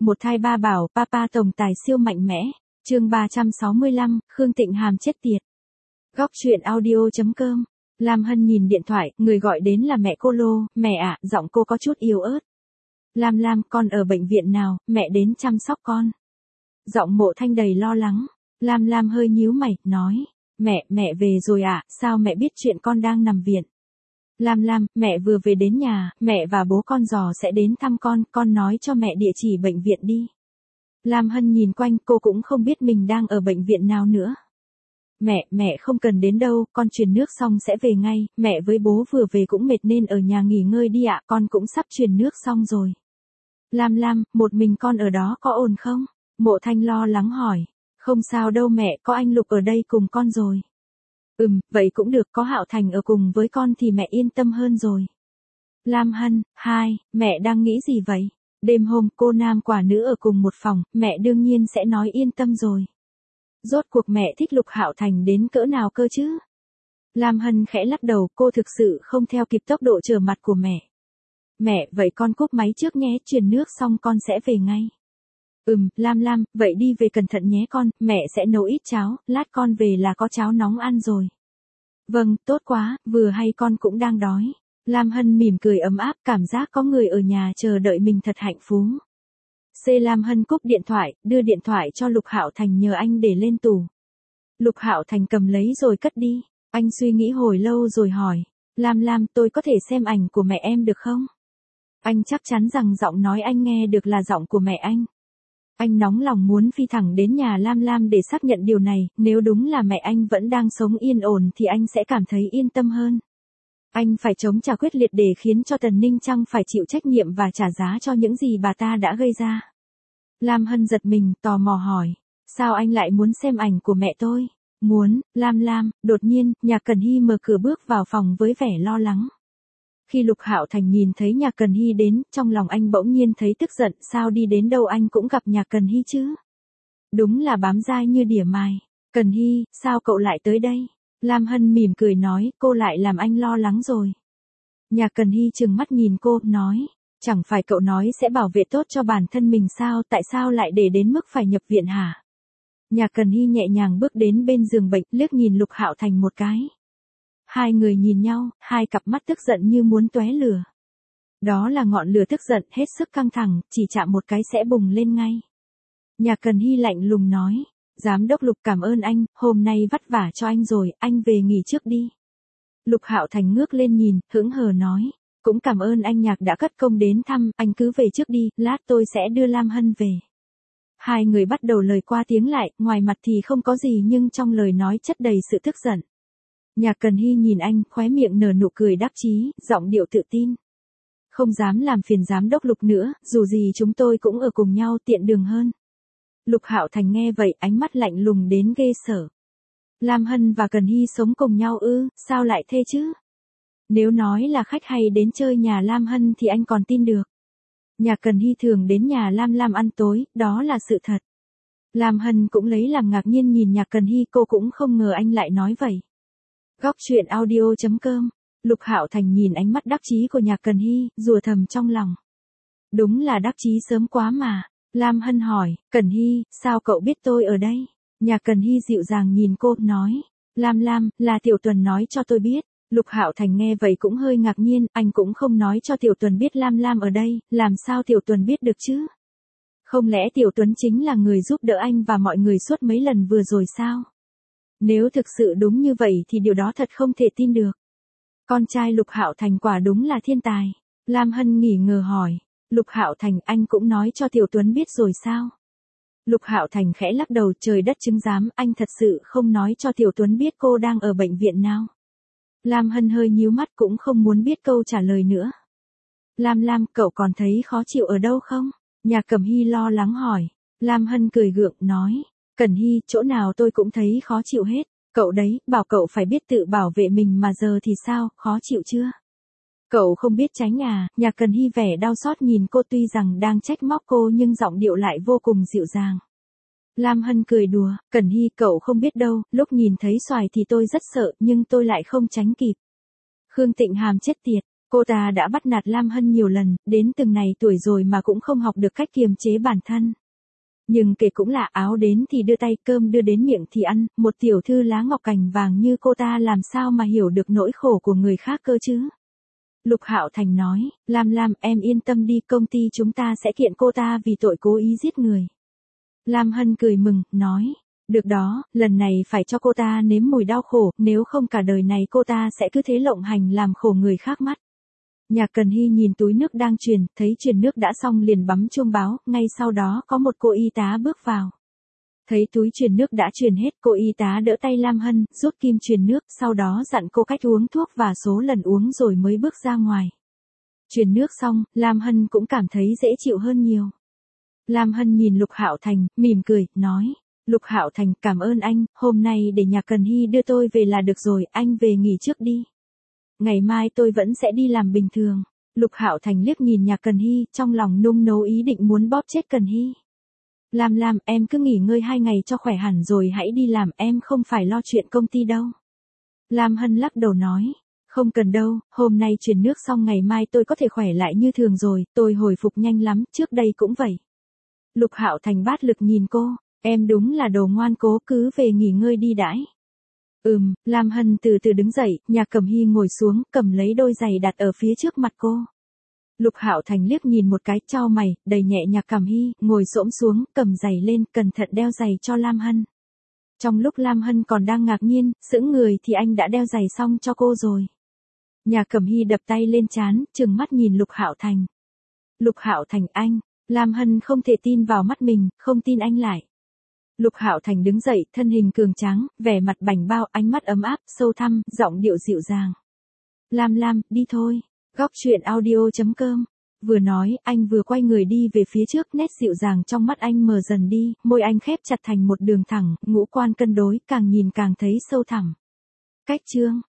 Một thai ba bảo, papa tổng tài siêu mạnh mẽ. Chương 365, Khương Tịnh Hàm chết tiệt. Góc truyện audio.com. Lam Hân nhìn điện thoại, người gọi đến là mẹ cô Lô. Mẹ ạ, giọng cô có chút yếu ớt. Lam, con ở bệnh viện nào, mẹ đến chăm sóc con. Giọng Mộ Thanh đầy lo lắng. Lam hơi nhíu mày, nói. Mẹ về rồi ạ, sao mẹ biết chuyện con đang nằm viện? Lam, mẹ vừa về đến nhà, mẹ và bố con dò sẽ đến thăm con nói cho mẹ địa chỉ bệnh viện đi. Lam Hân nhìn quanh, cô cũng không biết mình đang ở bệnh viện nào nữa. Mẹ không cần đến đâu, con truyền nước xong sẽ về ngay, mẹ với bố vừa về cũng mệt nên ở nhà nghỉ ngơi đi ạ, con cũng sắp truyền nước xong rồi. Lam, một mình con ở đó có ổn không? Mộ Thanh lo lắng hỏi. Không sao đâu mẹ, có anh Lục ở đây cùng con rồi. Vậy cũng được, có Hạo Thành ở cùng với con thì mẹ yên tâm hơn rồi. Lam Hân, mẹ đang nghĩ gì vậy? Đêm hôm cô nam quả nữ ở cùng một phòng, mẹ đương nhiên sẽ nói yên tâm rồi. Rốt cuộc mẹ thích Lục Hạo Thành đến cỡ nào cơ chứ? Lam Hân khẽ lắc đầu, cô thực sự không theo kịp tốc độ trở mặt của mẹ. Mẹ, vậy con cúp máy trước nhé, truyền nước xong con sẽ về ngay. Lam, vậy đi về cẩn thận nhé con, mẹ sẽ nấu ít cháo, lát con về là có cháo nóng ăn rồi. Vâng, tốt quá, vừa hay con cũng đang đói. Lam Hân mỉm cười ấm áp, cảm giác có người ở nhà chờ đợi mình thật hạnh phúc. Lam Hân cúp điện thoại, đưa điện thoại cho Lục Hạo Thành nhờ anh để lên tủ. Lục Hạo Thành cầm lấy rồi cất đi. Anh suy nghĩ hồi lâu rồi hỏi. Lam, tôi có thể xem ảnh của mẹ em được không? Anh chắc chắn rằng giọng nói anh nghe được là giọng của mẹ anh. Anh nóng lòng muốn phi thẳng đến nhà Lam để xác nhận điều này, nếu đúng là mẹ anh vẫn đang sống yên ổn thì anh sẽ cảm thấy yên tâm hơn. Anh phải chống trả quyết liệt để khiến cho Tần Ninh Trăng phải chịu trách nhiệm và trả giá cho những gì bà ta đã gây ra. Lam Hân giật mình, tò mò hỏi. Sao anh lại muốn xem ảnh của mẹ tôi? Muốn, Lam, đột nhiên, Nhạc Cần Hy mở cửa bước vào phòng với vẻ lo lắng. Khi Lục Hạo Thành nhìn thấy Nhạc Cần Hy đến, trong lòng anh bỗng nhiên thấy tức giận, sao đi đến đâu anh cũng gặp Nhạc Cần Hy chứ? Đúng là bám dai như đỉa mài. Cần Hy, sao cậu lại tới đây? Lam Hân mỉm cười nói, cô lại làm anh lo lắng rồi. Nhạc Cần Hy trừng mắt nhìn cô, nói, chẳng phải cậu nói sẽ bảo vệ tốt cho bản thân mình sao, tại sao lại để đến mức phải nhập viện hả? Nhạc Cần Hy nhẹ nhàng bước đến bên giường bệnh, liếc nhìn Lục Hạo Thành một cái. Hai người nhìn nhau, hai cặp mắt tức giận như muốn tóe lửa. Đó là ngọn lửa tức giận hết sức căng thẳng, chỉ chạm một cái sẽ bùng lên ngay. Nhạc Cần Hy lạnh lùng nói, Giám đốc Lục cảm ơn anh, hôm nay vất vả cho anh rồi, anh về nghỉ trước đi. Lục Hạo Thành ngước lên nhìn, hững hờ nói, cũng cảm ơn anh Nhạc đã cất công đến thăm, anh cứ về trước đi, lát tôi sẽ đưa Lam Hân về. Hai người bắt đầu lời qua tiếng lại, ngoài mặt thì không có gì nhưng trong lời nói chất đầy sự tức giận. Nhạc Cần Hy nhìn anh, khóe miệng nở nụ cười đắc chí, giọng điệu tự tin. Không dám làm phiền giám đốc Lục nữa, dù gì chúng tôi cũng ở cùng nhau tiện đường hơn. Lục Hạo Thành nghe vậy, ánh mắt lạnh lùng đến ghê sợ. Lam Hân và Cần Hy sống cùng nhau ư, sao lại thế chứ? Nếu nói là khách hay đến chơi nhà Lam Hân thì anh còn tin được. Nhạc Cần Hy thường đến nhà Lam ăn tối, đó là sự thật. Lam Hân cũng lấy làm ngạc nhiên nhìn Nhạc Cần Hy, cô cũng không ngờ anh lại nói vậy. Góc truyện audio.com. Lục Hạo Thành nhìn ánh mắt đắc chí của Nhạc Cần Hy, rủa thầm trong lòng. Đúng là đắc chí sớm quá mà. Lam Hân hỏi, Cần Hy, sao cậu biết tôi ở đây? Nhạc Cần Hy dịu dàng nhìn cô, nói, Lam, là Tiểu Tuần nói cho tôi biết. Lục Hạo Thành nghe vậy cũng hơi ngạc nhiên, anh cũng không nói cho Tiểu Tuần biết Lam ở đây, làm sao Tiểu Tuần biết được chứ? Không lẽ Tiểu Tuấn chính là người giúp đỡ anh và mọi người suốt mấy lần vừa rồi sao? Nếu thực sự đúng như vậy thì điều đó thật không thể tin được. Con trai Lục Hạo Thành quả đúng là thiên tài. Lam Hân nghi ngờ hỏi, Lục Hạo Thành, anh cũng nói cho Tiểu Tuấn biết rồi sao? Lục Hạo Thành khẽ lắc đầu, trời đất chứng giám, anh thật sự không nói cho Tiểu Tuấn biết cô đang ở bệnh viện nào. Lam Hân hơi nhíu mắt, cũng không muốn biết câu trả lời nữa. Lam, cậu còn thấy khó chịu ở đâu không? Nhạc Cẩm Hy lo lắng hỏi. Lam Hân cười gượng, nói, Cần Hy, chỗ nào tôi cũng thấy khó chịu hết. Cậu đấy, bảo cậu phải biết tự bảo vệ mình mà giờ thì sao, khó chịu chưa? Cậu không biết tránh à? Nhạc Cần Hy vẻ đau xót nhìn cô, tuy rằng đang trách móc cô nhưng giọng điệu lại vô cùng dịu dàng. Lam Hân cười đùa, Cần Hy, cậu không biết đâu, lúc nhìn thấy xoài thì tôi rất sợ nhưng tôi lại không tránh kịp. Khương Tịnh Hàm chết tiệt. Cô ta đã bắt nạt Lam Hân nhiều lần, đến từng này tuổi rồi mà cũng không học được cách kiềm chế bản thân. Nhưng kể cũng là áo đến thì đưa tay, cơm đưa đến miệng thì ăn, một tiểu thư lá ngọc cành vàng như cô ta làm sao mà hiểu được nỗi khổ của người khác cơ chứ. Lục Hạo Thành nói, Lam em yên tâm đi, công ty chúng ta sẽ kiện cô ta vì tội cố ý giết người. Lam Hân cười mừng, nói, được đó, lần này phải cho cô ta nếm mùi đau khổ, nếu không cả đời này cô ta sẽ cứ thế lộng hành làm khổ người khác mắt. Nhạc Cần Hy nhìn túi nước đang truyền, thấy truyền nước đã xong liền bấm chuông báo, ngay sau đó có một cô y tá bước vào. Thấy túi truyền nước đã truyền hết, cô y tá đỡ tay Lam Hân, rút kim truyền nước, sau đó dặn cô cách uống thuốc và số lần uống rồi mới bước ra ngoài. Truyền nước xong, Lam Hân cũng cảm thấy dễ chịu hơn nhiều. Lam Hân nhìn Lục Hạo Thành, mỉm cười, nói, Lục Hạo Thành, cảm ơn anh, hôm nay để Nhạc Cần Hy đưa tôi về là được rồi, anh về nghỉ trước đi. Ngày mai tôi vẫn sẽ đi làm bình thường. Lục Hạo Thành liếc nhìn Nhạc Cần Hy, trong lòng nung nấu ý định muốn bóp chết Cần Hy. Lam, em cứ nghỉ ngơi 2 ngày cho khỏe hẳn rồi hãy đi làm, em không phải lo chuyện công ty đâu. Lam Hân lắc đầu nói, không cần đâu, hôm nay truyền nước xong ngày mai tôi có thể khỏe lại như thường rồi, tôi hồi phục nhanh lắm, trước đây cũng vậy. Lục Hạo Thành bát lực nhìn cô, em đúng là đồ ngoan cố, cứ về nghỉ ngơi đi đãi. Lam Hân từ từ đứng dậy, Nhạc Cẩm Hy ngồi xuống, cầm lấy đôi giày đặt ở phía trước mặt cô. Lục Hạo Thành liếc nhìn một cái, chau mày, đẩy nhẹ Nhạc Cẩm Hy, ngồi xổm xuống, cầm giày lên, cẩn thận đeo giày cho Lam Hân. Trong lúc Lam Hân còn đang ngạc nhiên, sững người thì anh đã đeo giày xong cho cô rồi. Nhạc Cẩm Hy đập tay lên trán, trừng mắt nhìn Lục Hạo Thành. Lục Hạo Thành anh, Lam Hân không thể tin vào mắt mình, không tin anh lại. Lục Hạo Thành đứng dậy, thân hình cường tráng, vẻ mặt bảnh bao, ánh mắt ấm áp, sâu thẳm, giọng điệu dịu dàng. Lam, đi thôi. Góc truyện audio.com. Vừa nói, anh vừa quay người đi về phía trước, nét dịu dàng trong mắt anh mờ dần đi, môi anh khép chặt thành một đường thẳng, ngũ quan cân đối, càng nhìn càng thấy sâu thẳm. Cách chương